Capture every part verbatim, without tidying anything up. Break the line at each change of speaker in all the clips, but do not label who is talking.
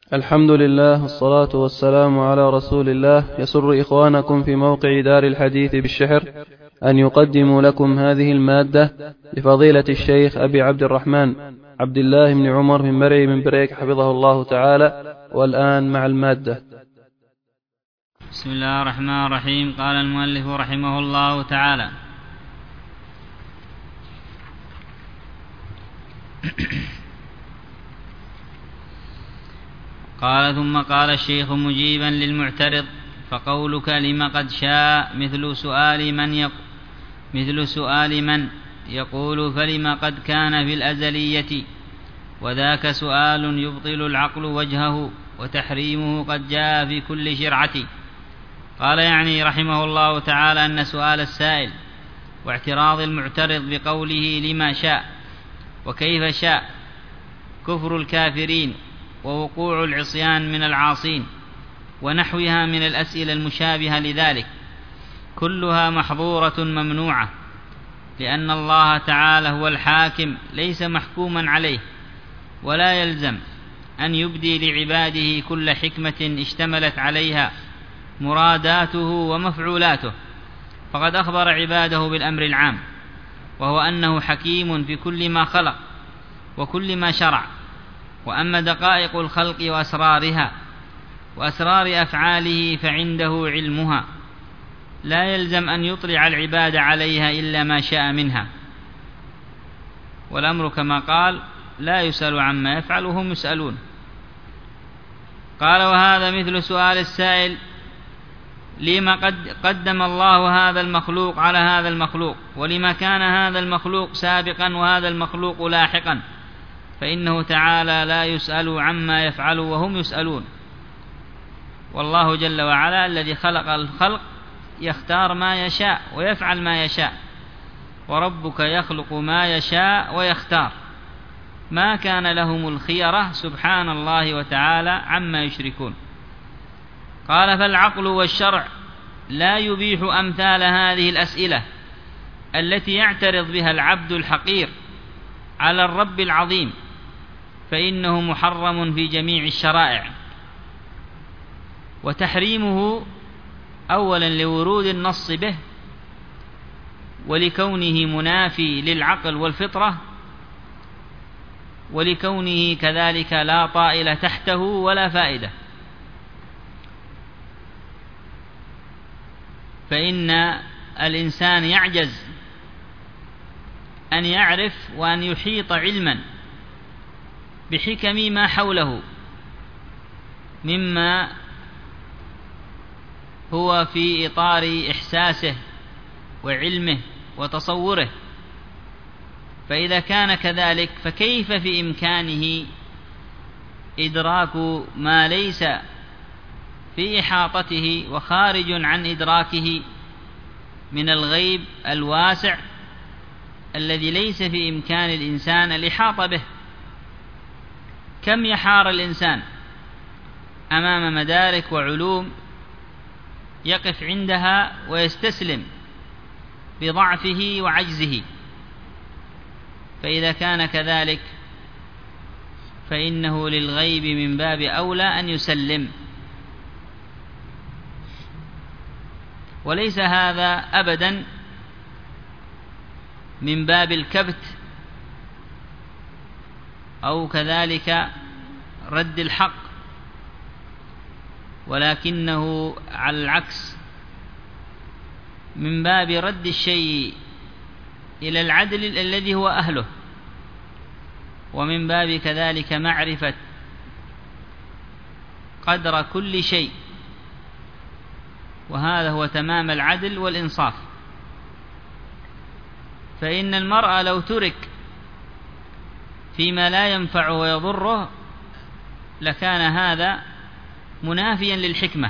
الحمد لله والصلاة والسلام على رسول الله. يسر إخوانكم في موقع دار الحديث بالشحر أن يقدموا لكم هذه المادة لفضيلة الشيخ أبي عبد الرحمن عبد الله بن عمر بن مرعي بن بريك حفظه الله تعالى. والآن مع المادة.
بسم الله الرحمن الرحيم. قال المؤلف رحمه الله تعالى: قال ثم قال الشيخ مجيبا للمعترض: فقولك لم قد شاء مثل سؤال من يق... مثل سؤال من يقول فلم قد كان في الأزلية، وذاك سؤال يبطل العقل وجهه، وتحريمه قد جاء في كل شرعة. قال يعني رحمه الله تعالى أن سؤال السائل واعتراض المعترض بقوله لما شاء وكيف شاء كفر الكافرين ووقوع العصيان من العاصين ونحوها من الأسئلة المشابهة لذلك كلها محظورة ممنوعة، لأن الله تعالى هو الحاكم ليس محكوما عليه، ولا يلزم أن يبدي لعباده كل حكمة اشتملت عليها مراداته ومفعولاته، فقد أخبر عباده بالأمر العام، وهو أنه حكيم في كل ما خلق وكل ما شرع. وأما دقائق الخلق وأسرارها وأسرار أفعاله فعنده علمها، لا يلزم أن يطلع العباد عليها إلا ما شاء منها، والأمر كما قال: لا يسأل عما يفعل وهم يسألون. قال: وهذا مثل سؤال السائل لما قد قدم الله هذا المخلوق على هذا المخلوق، ولما كان هذا المخلوق سابقا وهذا المخلوق لاحقا، فإنه تعالى لا يسأل عما يفعل وهم يسألون. والله جل وعلا الذي خلق الخلق يختار ما يشاء ويفعل ما يشاء، وربك يخلق ما يشاء ويختار، ما كان لهم الخيرة سبحان الله وتعالى عما يشركون. قال: فالعقل والشرع لا يبيح أمثال هذه الأسئلة التي يعترض بها العبد الحقير على الرب العظيم، فإنه محرم في جميع الشرائع، وتحريمه أولا لورود النص به، ولكونه منافي للعقل والفطرة، ولكونه كذلك لا طائل تحته ولا فائدة. فإن الإنسان يعجز أن يعرف وأن يحيط علما بحكم ما حوله مما هو في إطار إحساسه وعلمه وتصوره. فإذا كان كذلك فكيف في إمكانه إدراك ما ليس في إحاطته وخارج عن إدراكه من الغيب الواسع الذي ليس في إمكان الإنسان الإحاطة به؟ كم يحار الإنسان أمام مدارك وعلوم يقف عندها ويستسلم بضعفه وعجزه. فإذا كان كذلك فإنه للغيب من باب أولى أن يسلم. وليس هذا أبدا من باب الكبت أو كذلك رد الحق، ولكنه على العكس من باب رد الشيء إلى العدل الذي هو أهله، ومن باب كذلك معرفة قدر كل شيء، وهذا هو تمام العدل والإنصاف. فإن المرء لو ترك فيما لا ينفعه ويضره لكان هذا منافيا للحكمة،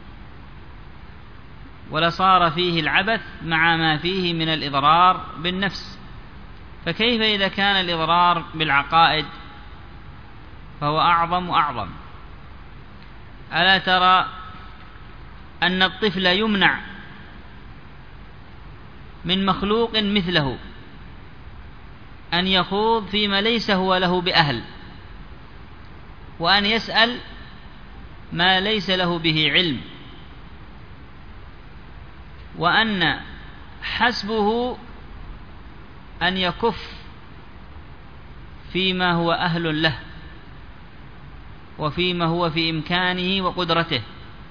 ولصار فيه العبث مع ما فيه من الإضرار بالنفس. فكيف إذا كان الإضرار بالعقائد فهو أعظم وأعظم؟ ألا ترى أن الطفل يمنع من مخلوق مثله أن يخوض فيما ليس هو له بأهل، وأن يسأل ما ليس له به علم، وأن حسبه أن يكف فيما هو أهل له وفيما هو في إمكانه وقدرته،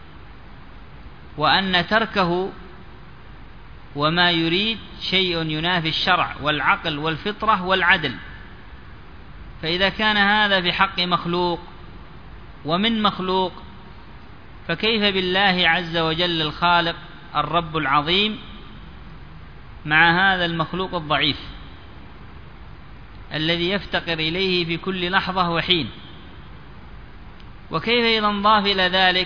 وأن تركه وما يريد شيء ينافي الشرع والعقل والفطرة والعدل. فإذا كان هذا في حق مخلوق ومن مخلوق، فكيف بالله عز وجل الخالق الرب العظيم مع هذا المخلوق الضعيف الذي يفتقر إليه في كل لحظة وحين؟ وكيف إذا انضاف إلى ذلك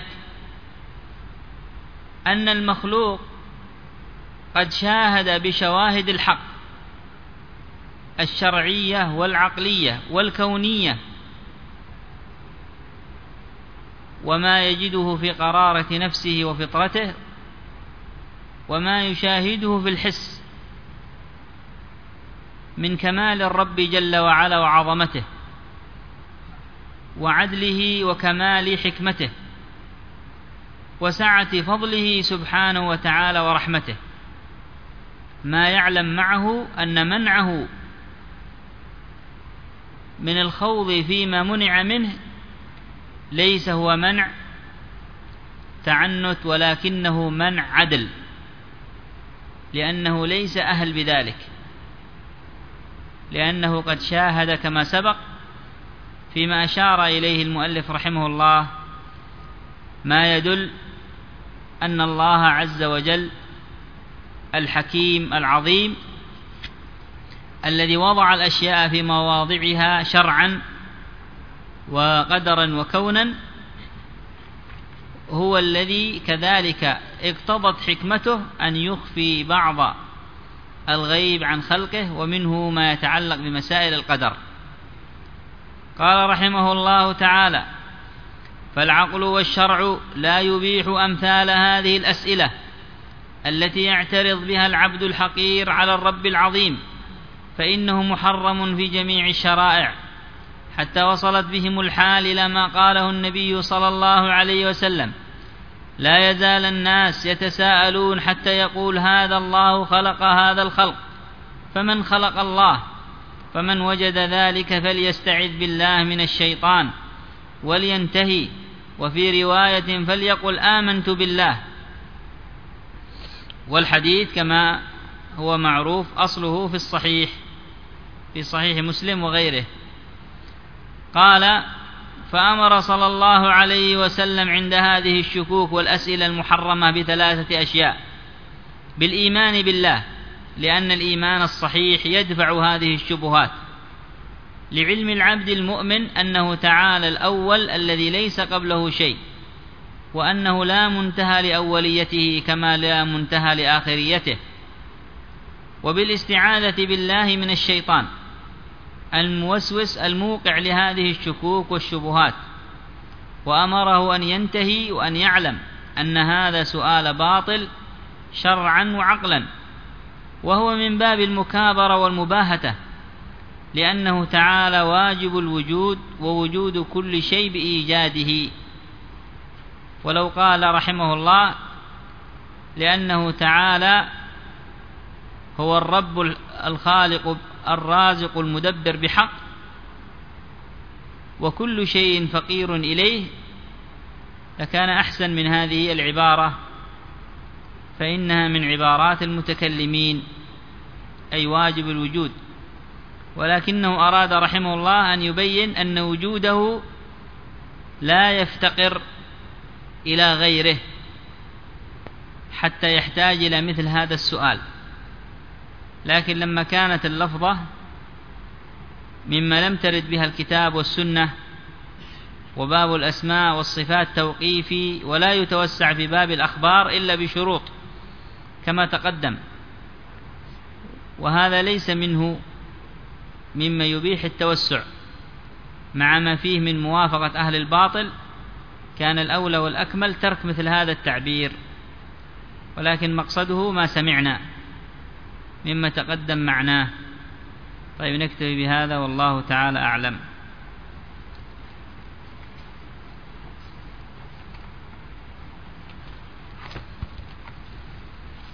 أن المخلوق قد شاهد بشواهد الحق الشرعية والعقلية والكونية وما يجده في قرارة نفسه وفطرته، وما يشاهده في الحس من كمال الرب جل وعلا وعظمته وعدله وكمال حكمته وسعة فضله سبحانه وتعالى ورحمته، ما يعلم معه أن منعه من الخوض فيما منع منه ليس هو منع تعنت، ولكنه منع عدل، لأنه ليس أهل بذلك، لأنه قد شاهد كما سبق فيما أشار إليه المؤلف رحمه الله ما يدل أن الله عز وجل الحكيم العظيم الذي وضع الأشياء في مواضعها شرعا وقدرا وكونا، هو الذي كذلك اقتضت حكمته أن يخفي بعض الغيب عن خلقه، ومنه ما يتعلق بمسائل القدر. قال رحمه الله تعالى: فالعقل والشرع لا يبيح أمثال هذه الأسئلة التي يعترض بها العبد الحقير على الرب العظيم، فإنه محرم في جميع الشرائع، حتى وصلت بهم الحال إلى ما قاله النبي صلى الله عليه وسلم: لا يزال الناس يتساءلون حتى يقول هذا الله خلق هذا الخلق، فمن خلق الله؟ فمن وجد ذلك فليستعذ بالله من الشيطان ولينتهي. وفي رواية فليقل آمنت بالله. والحديث كما هو معروف أصله في الصحيح في صحيح مسلم وغيره. قال: فأمر صلى الله عليه وسلم عند هذه الشكوك والأسئلة المحرمة بثلاثة أشياء: بالإيمان بالله، لأن الإيمان الصحيح يدفع هذه الشبهات، لعلم العبد المؤمن أنه تعالى الأول الذي ليس قبله شيء، وأنه لا منتهى لأوليته كما لا منتهى لآخريته. وبالاستعاذة بالله من الشيطان الموسوس الموقع لهذه الشكوك والشبهات، وأمره أن ينتهي وأن يعلم أن هذا سؤال باطل شرعا وعقلا، وهو من باب المكابرة والمباهتة، لأنه تعالى واجب الوجود ووجود كل شيء بإيجاده. ولو قال رحمه الله: لأنه تعالى هو الرب الخالق الرازق المدبر بحق، وكل شيء فقير إليه، لكان أحسن من هذه العبارة، فإنها من عبارات المتكلمين، أي واجب الوجود. ولكنه أراد رحمه الله أن يبين أن وجوده لا يفتقر إلى غيره حتى يحتاج إلى مثل هذا السؤال. لكن لما كانت اللفظة مما لم ترد بها الكتاب والسنة، وباب الأسماء والصفات توقيفي، ولا يتوسع في باب الأخبار إلا بشروط كما تقدم، وهذا ليس منه مما يبيح التوسع، مع ما فيه من موافقة أهل الباطل. كان الأولى والأكمل ترك مثل هذا التعبير، ولكن مقصده ما سمعنا مما تقدم معناه. طيب، نكتفي بهذا والله تعالى أعلم.